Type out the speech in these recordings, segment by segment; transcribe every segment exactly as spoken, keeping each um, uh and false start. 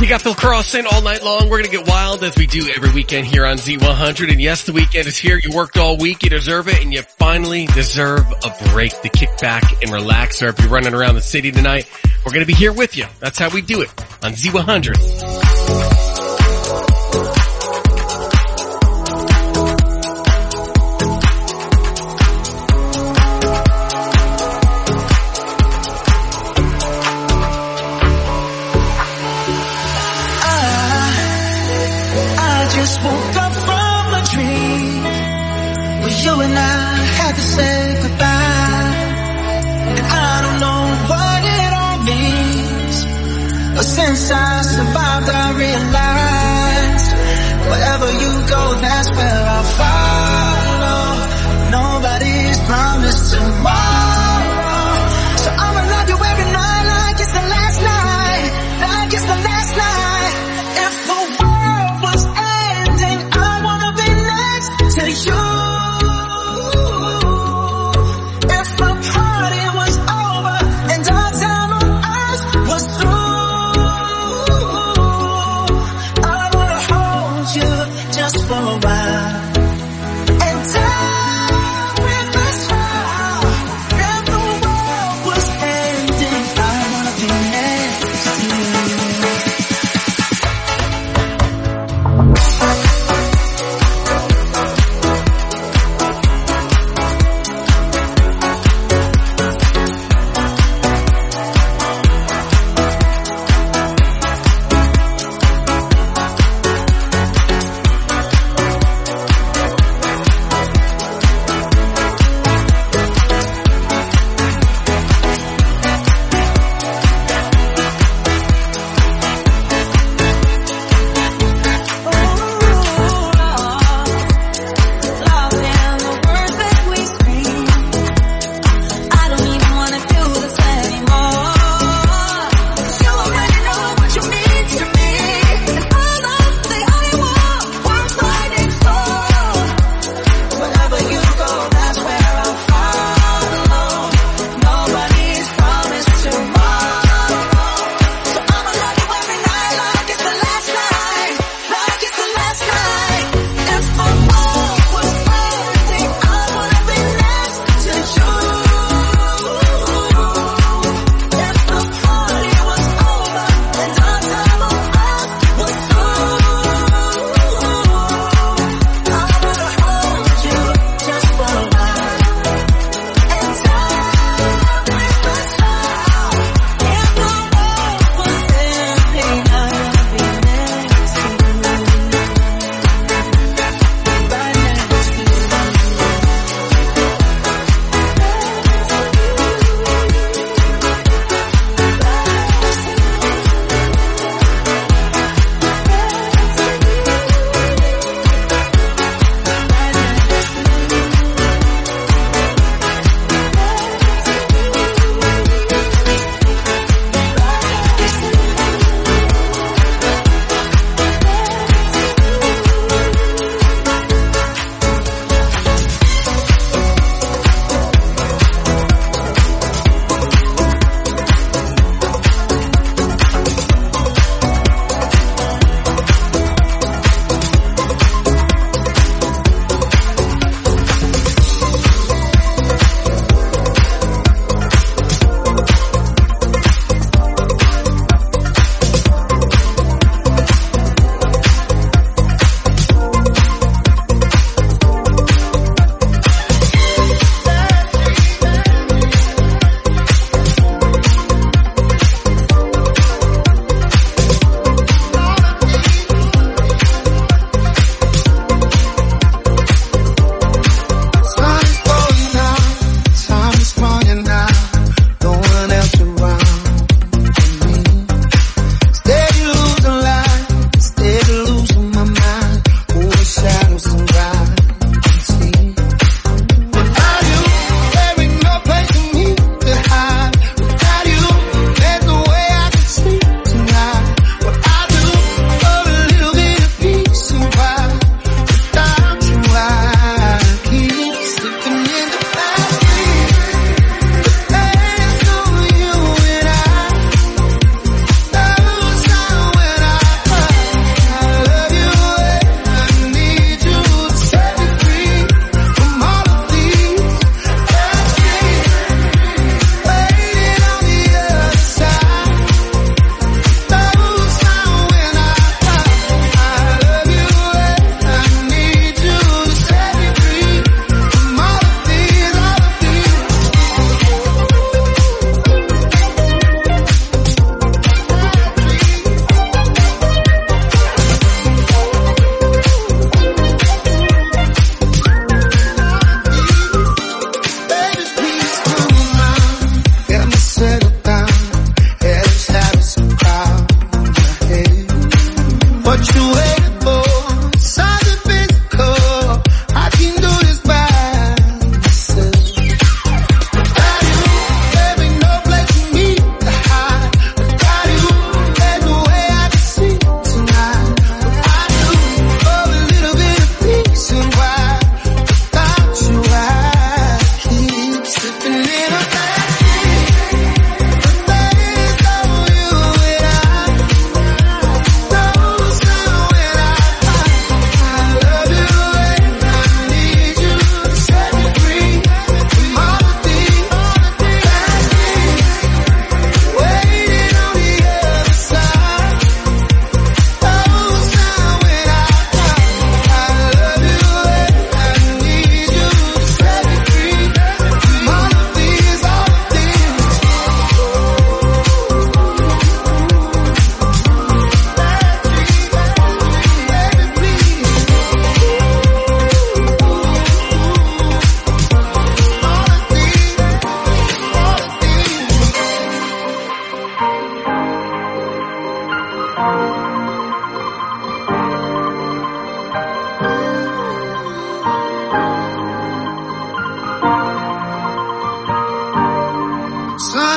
You got Phil Carlson all night long. We're going to get wild as we do every weekend here on Z one hundred. And yes, the weekend is here. You worked all week. You deserve it. And you finally deserve a break to kick back and relax. Or if you're running around the city tonight, we're going to be here with you. That's how we do it on Z one hundred. Just woke up from a dream where you and I had to say goodbye, and I don't know what it all means, but since I survived I realized wherever you go, that's where I'll follow. Nobody's promised tomorrow, so I'ma love you every night like it's the last night, like it's the last night. If the world was to you, if the party was over and our time on earth was through, I wanna hold you just for a while.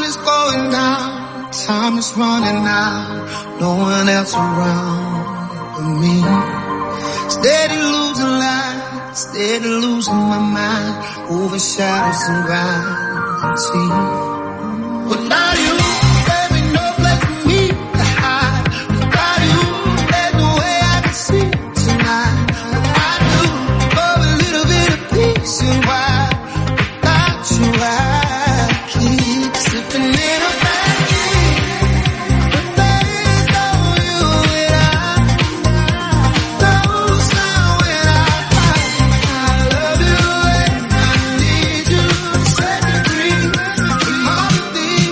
is going down, time is running out, no one else around but me. Steady losing light, steady losing my mind, over shadows and ground and sea. But now you, baby, no place for me to hide. Without you, there's no way I can see tonight. But I do for a little bit of peace and why without you I keep slipping in a bad dream. But there's no you and I. Those are when I find I love you and I need you to set me free from all the things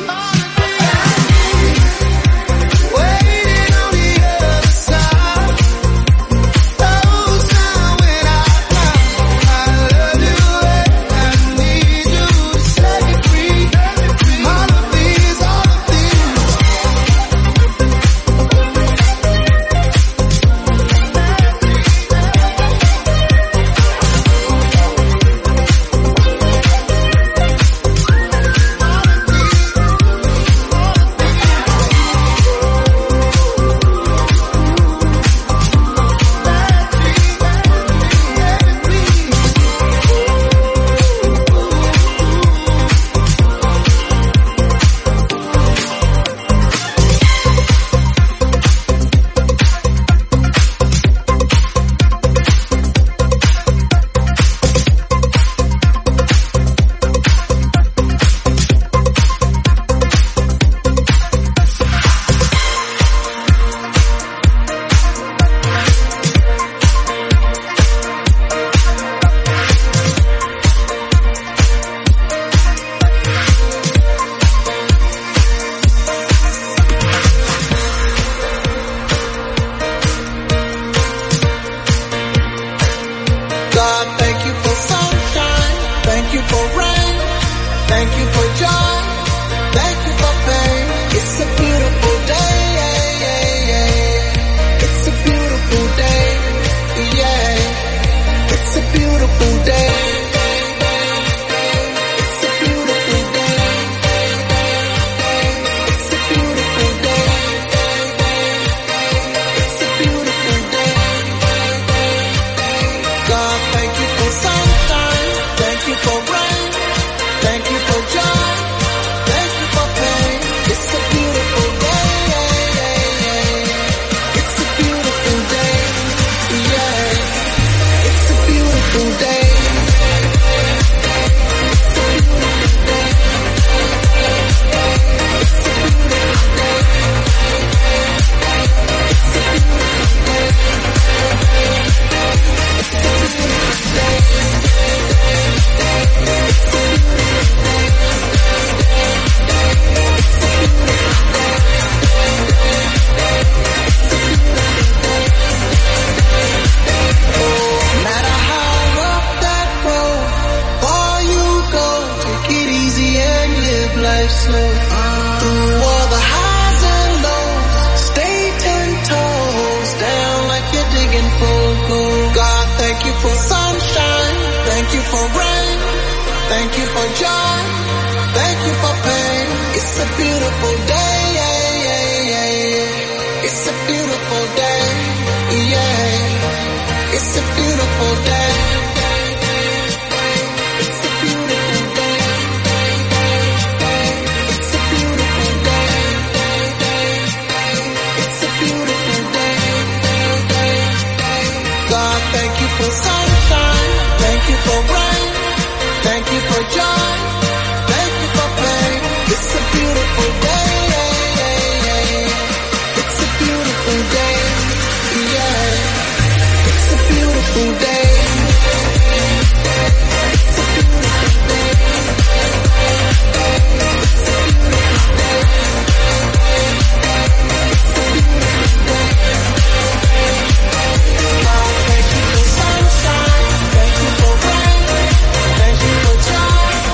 waiting on the other side. Those are when I find I love you and I need you to set me free from all of these, all of these. God, thank you for sunshine, thank you for rain, thank you for joy, thank you for pain. It's a beautiful day, it's a beautiful day, yeah. It's a beautiful day. It's a beautiful day. It's a beautiful day. It's a beautiful day. God, thank you for sunshine, thank you for rain, thank you for joy, thank you for pain. It's a beautiful day, it's a beautiful day, yeah. It's a beautiful day. No matter how rough that road, far you go, take it easy and live life slow. Through all the highs and lows, stay ten toes down like you're digging for gold. God, thank you for sunshine, thank you for rain, thank you for joy, thank you for pain. It's a beautiful day, it's a beautiful day, yeah. It's a beautiful day. It's a beautiful day. It's a beautiful day. It's a beautiful day. God, thank you for sunshine, thank you for rain, thank you for joy, thank you for pain. It's a beautiful day. It's a beautiful day, yeah. It's a beautiful day. It's a beautiful day. It's a beautiful day. It's a beautiful day. God, thank you for sunshine, thank you for rain, thank you for joy,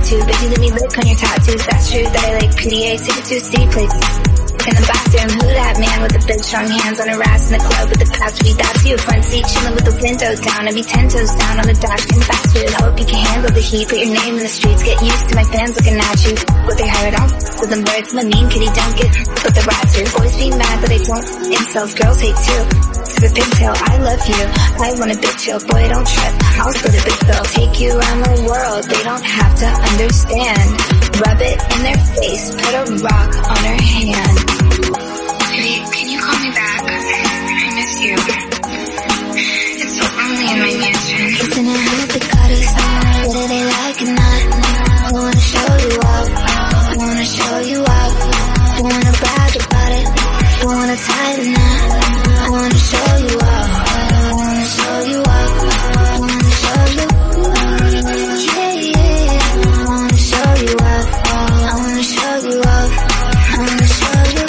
you. Baby, let me lick on your tattoos. That's true that I like P D A. Take it to a city place. In the bathroom, who that man with the big strong hands on her ass in the club with the password? That's you. Front seat, chilling with the windows down. I be ten toes down on the dash in fast food. Hope you can handle the heat. Put your name in the streets. Get used to my fans looking at you. What they heard on with them birds. My mean kitty don't get with the rats here. Boys be mad but they don't. Incels, girls hate too. To the pigtail, I love you. I want a big chill. Boy, don't trip. I'll split a big bill. Take you around the world. They don't have to understand. Rub it in their face. Put a rock on her hand. Hey, can you call me back? I miss you. It's so lonely in my mansion. Isn't it hard to cut us off? Whether they like it or not, I wanna show you up. I wanna show you up. I wanna brag about it. I wanna tie the knot. I wanna show you up. I wanna show you up. I wanna show you. Yeah, yeah. I wanna show you up. I wanna show you up. I wanna show you.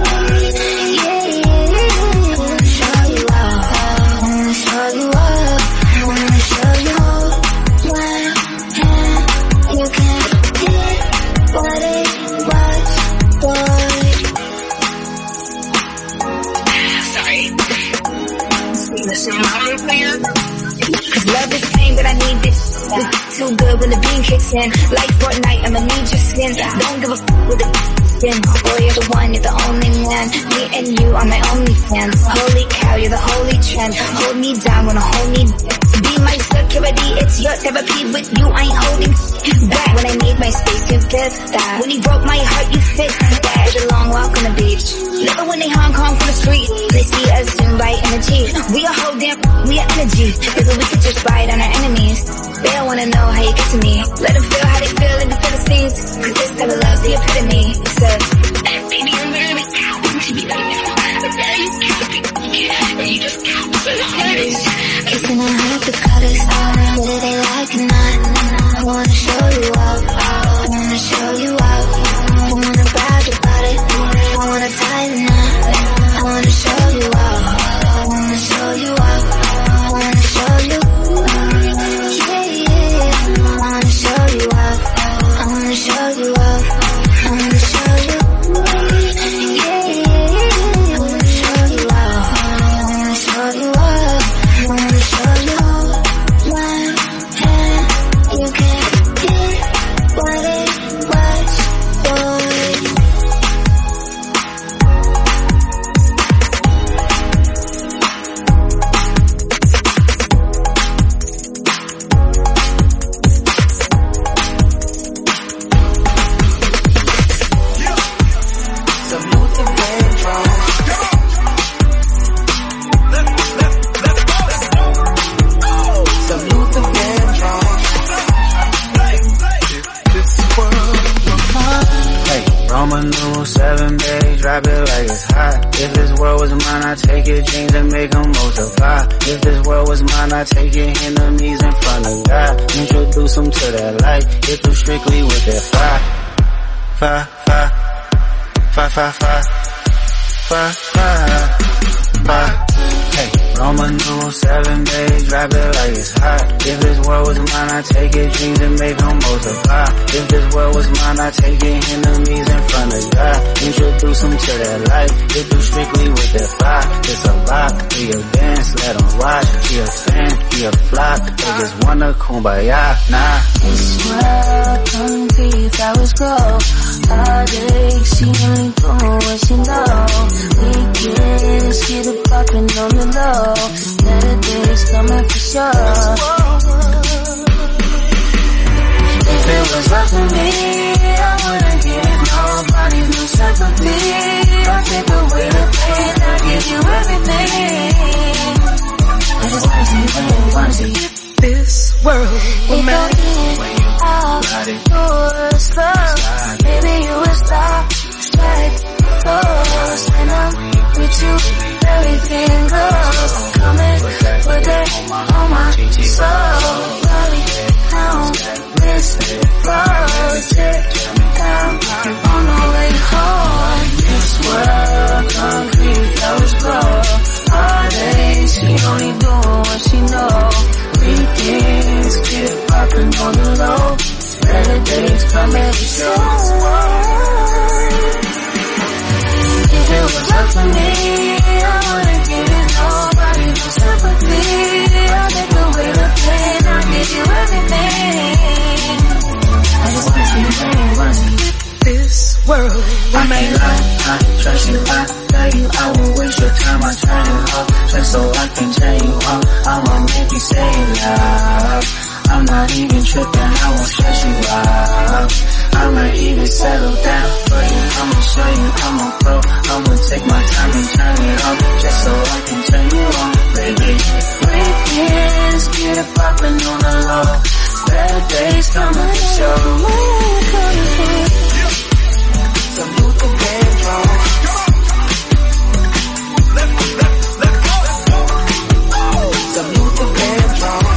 Cause love is pain, but I need this. It's too good when the beam kicks in. Like Fortnite, I'ma need your skin. Don't give a f*** with the skin. Boy, you're the one, you're the only man. Me and you are my only fans. Holy cow, you're the holy trend. Hold me down, wanna hold me be my security, it's your therapy. With you, I ain't holding back. When I need my space, you give that. When you broke my heart, you fixed that. It's a long walk on the beach. Never when they Hong Kong from the street. They see us in right energy. We a whole damn, we are energy. Maybe we could just ride on our enemies. They don't wanna know how you get to me. Let them feel how they feel in the Philistines. Cause this type of love's the epitome. So, baby, I'm really counting to be right now. I'm very counting. And you just count for the hardest. Kissing on her to cut us off. Whether they like it or not, I wanna show you up. I wanna show you up. I wanna brag about it. I wanna tie the knot. I wanna show you up. I wanna show you up. I wanna show you. Yeah, yeah. I wanna show you up. I wanna show you up. I wanna show you. Yeah, yeah. I wanna show you up. I wanna show you up. I wanna show you. One hand, you can't get what it was for. Seven days, drop it like it's hot. If this world was mine, I'd take your dreams and make them multiply. If this world was mine, I'd take your enemies in front of God. Introduce them to that light, hit through strictly with that fire. Fire, fire, fire, fire, fire, fire, fire, fire. Hey, Roman numeral seven days, drop it like it's hot. If this world was mine, I'd take your dreams and make them multiply. If this world was mine, I'd take your enemies in front of God. Introduce them to that light, hit through strictly with that fire. It's a lock, he a dance, let them watch. He a fan, he a flock, they just wanna kumbaya, nah. This world, concrete, flowers grow. Heartache, she only doing what she know. Weekends, get it poppin' on the low. Better days coming for sure. If it was up to me, I wouldn't give nobody no sympathy. I'll take away the pain, I'll give you everything. I just want to see what you want to see. This world will matter. Yours first, baby you will stop, strike close. When I'm with you, everything goes. Come and put that on my soul. Body down, wrist project down, on the way home. This world, concrete, flowers grow. All day, she only doing what she know. Weekends, get poppin' on the low. Better days coming to show. If it was up to me, I wouldn't give it nobody no sympathy. I'll take away the pain, I'll give you everything. I just wanna see you playing once. This world, I can't lie, I trust you, I tell you, I won't waste your time, I turn you off, just so I can tell you off, I'ma make you say love, I'm not even tripping, I won't stress you out, I might even settle down for you, I'ma show you I'm a pro, I'ma take my time and turn it off, just so I can turn you on, baby. Weekends, get it poppin' on the low, bad days coming to show. some Luther Vandross. Some Luther Vandross.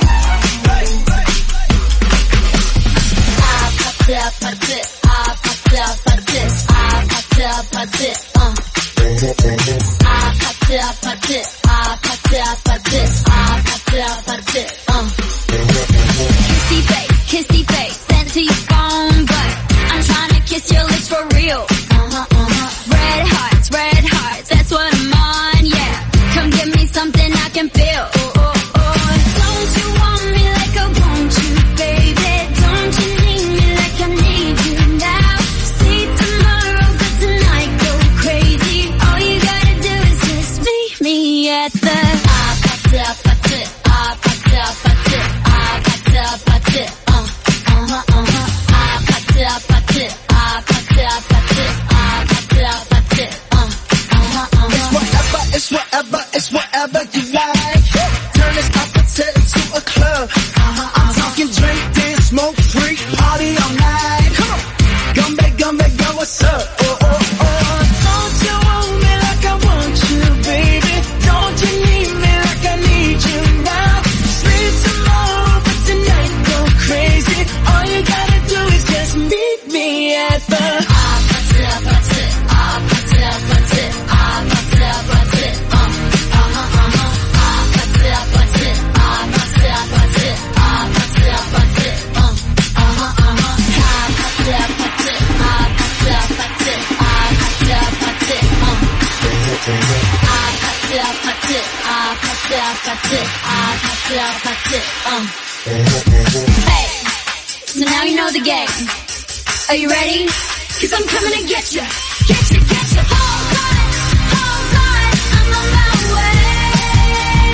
I popped up, popped it. I popped up, popped it. I popped up, popped it. Uh. I popped up, popped it. I popped up, popped it. I popped up, popped it. Uh. Kissy face, kissy face, send it to your phone, but I'm trying to kiss your lips for real. Uh-huh, uh-huh. Red hearts, red hearts, that's what I'm on, yeah. Come give me something I can feel. Oh, oh, oh. Don't you want me like I want you, baby? Don't you need me like I need you now? See tomorrow, but tonight go crazy. All you gotta do is just meet me at the I popped up, popped it. I popped up, popped it. I popped up, popped it. Uh, uh-huh, uh-huh. I popped up, popped it. I popped up, popped it. I popped up, popped it. Uh, uh-huh, uh-huh. It's whatever, it's whatever, it's whatever you like. Turn this opposite into a club. Uh-huh, I'm talking drink, dance, smoke, freak, party all night. Come on. Gumbe, gumbe, go, what's up? Oh, oh, oh. Don't you want me like I want you, baby? Don't you need me like I need you now? Sleep tomorrow, but tonight go crazy. All you gotta do is just meet me at the I popped up, popped it. I popped up, popped it. I popped up, popped it. Uh, uh-huh, uh-huh. I popped up, popped it. I popped up, popped it. I popped up, popped it. Uh, uh-huh, uh-huh. I popped up, popped it. I popped up, popped it. I popped up, popped it. Uh, I popped up, popped it. I popped up, popped it. I popped up, popped it. Uh. Hey, so now you know the game. Are you ready? Cause I'm coming to get you. Get you, get you. Hold on, hold on, I'm on my way.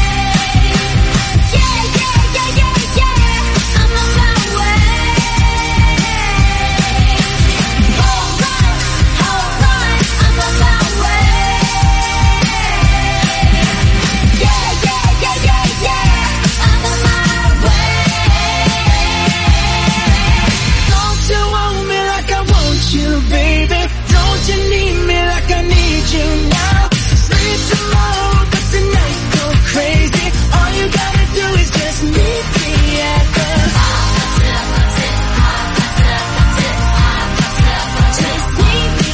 Yeah, yeah, yeah, yeah, yeah, I'm on my way. Hold on, hold on, I'm on my way. Yeah, yeah, yeah, yeah, yeah, I'm on my way. Don't you want me like I want you, baby? Don't you need me like I need you now? Sleep tomorrow, but tonight go crazy. All you gotta do is just meet me at the Just meet me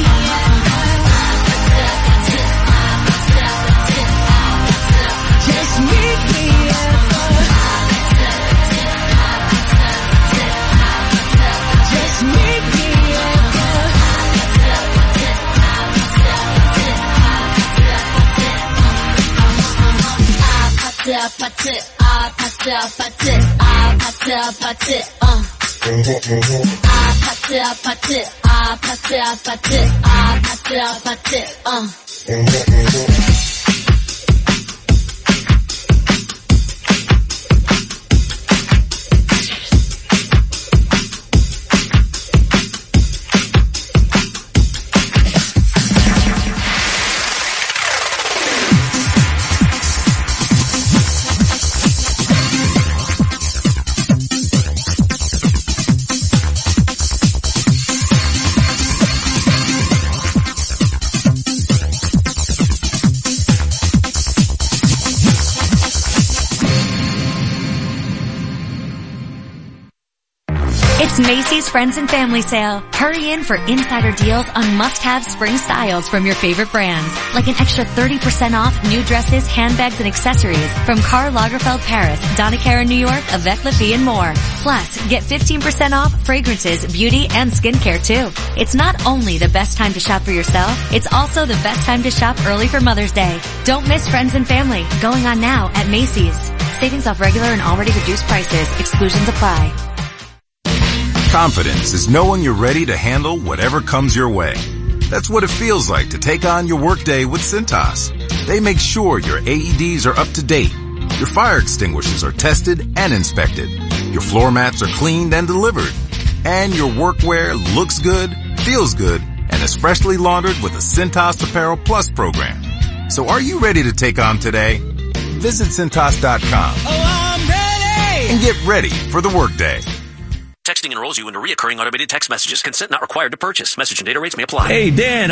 Just meet me at the Just meet me at the I popped it, I popped up, popped it, I popped up, popped it, uh. I popped up, popped it, I popped up, popped it, I popped up, popped it, uh. It's Macy's Friends and Family Sale. Hurry in for insider deals on must-have spring styles from your favorite brands, like an extra thirty percent off new dresses, handbags, and accessories from Karl Lagerfeld Paris, Donna Karan New York, Avec La Fille, and more. Plus, get fifteen percent off fragrances, beauty, and skincare too. It's not only the best time to shop for yourself, it's also the best time to shop early for Mother's Day. Don't miss Friends and Family, going on now at Macy's. Savings off regular and already reduced prices. Exclusions apply. Confidence is knowing you're ready to handle whatever comes your way. That's what it feels like to take on your workday with Cintas. They make sure your A E Ds are up to date, your fire extinguishers are tested and inspected, your floor mats are cleaned and delivered, and your workwear looks good, feels good, and is freshly laundered with a Cintas Apparel Plus program. So are you ready to take on today? Visit Cintas dot com. Oh, I'm ready! And get ready for the workday. Texting enrolls you into reoccurring automated text messages. Consent not required to purchase. Message and data rates may apply. Hey, Dan.